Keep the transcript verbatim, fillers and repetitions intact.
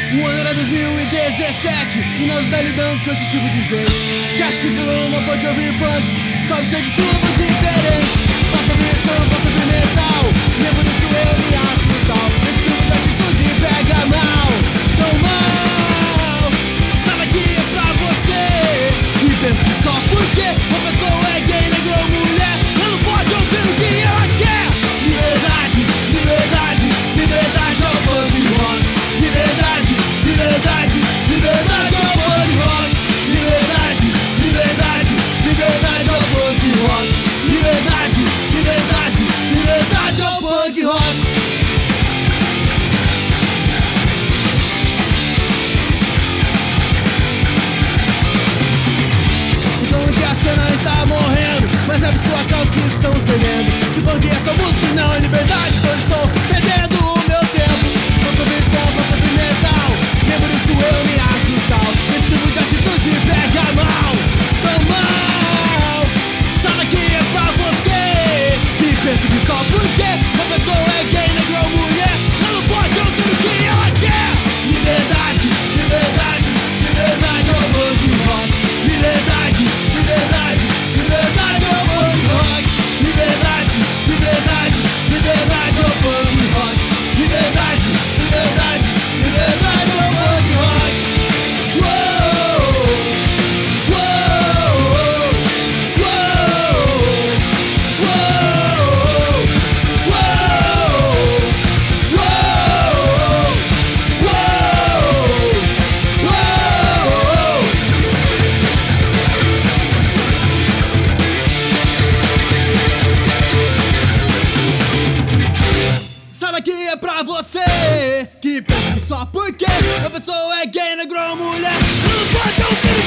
O ano era dois mil e dezessete e nós ainda lidamos com esse tipo de gente que acha que fulano não pode ouvir punk, sabe ser de tudo diferente. Posso ouvir som, posso ouvir metal, nem por isso eu me acho tal. Esse tipo de atitude pega mal, tão mal. Sabe que é pra você que pensa que só porque uma pessoa é gay, negro ou mulher, ela não pode ouvir o que ela quer. Liberdade, liberdade, liberdade ao punk rock. Liberdade, liberdade, liberdade ao punk rock. Liberdade, liberdade, liberdade ao punk rock. Liberdade, liberdade, liberdade ao punk rock. Então que a cena está morrendo, mas é por sua causa que estamos perdendo. Se punk é só música e não é liberdade, então estou perdendo o meu tempo. Posso ouvir som, posso ouvir metal, nem por isso eu me acho tal. Esse tipo de atitude pega mal, tão mal. Sabe que é pra você que pensa que só porque uma pessoa é gay, negro ou mulher, ela não pode ouvir o que ela quer. Liberdade, liberdade, liberdade ao punk rock. Liberdade, liberdade, liberdade ao punk rock. Liberdade, liberdade, liberdade ao punk rock. Liberdade, liberdade, liberdade ao punk rock. Uou, uou, uou, uou, Sabe que é pra você que pensa que só porque a pessoa é gay, negro ou mulher, não pode ouvir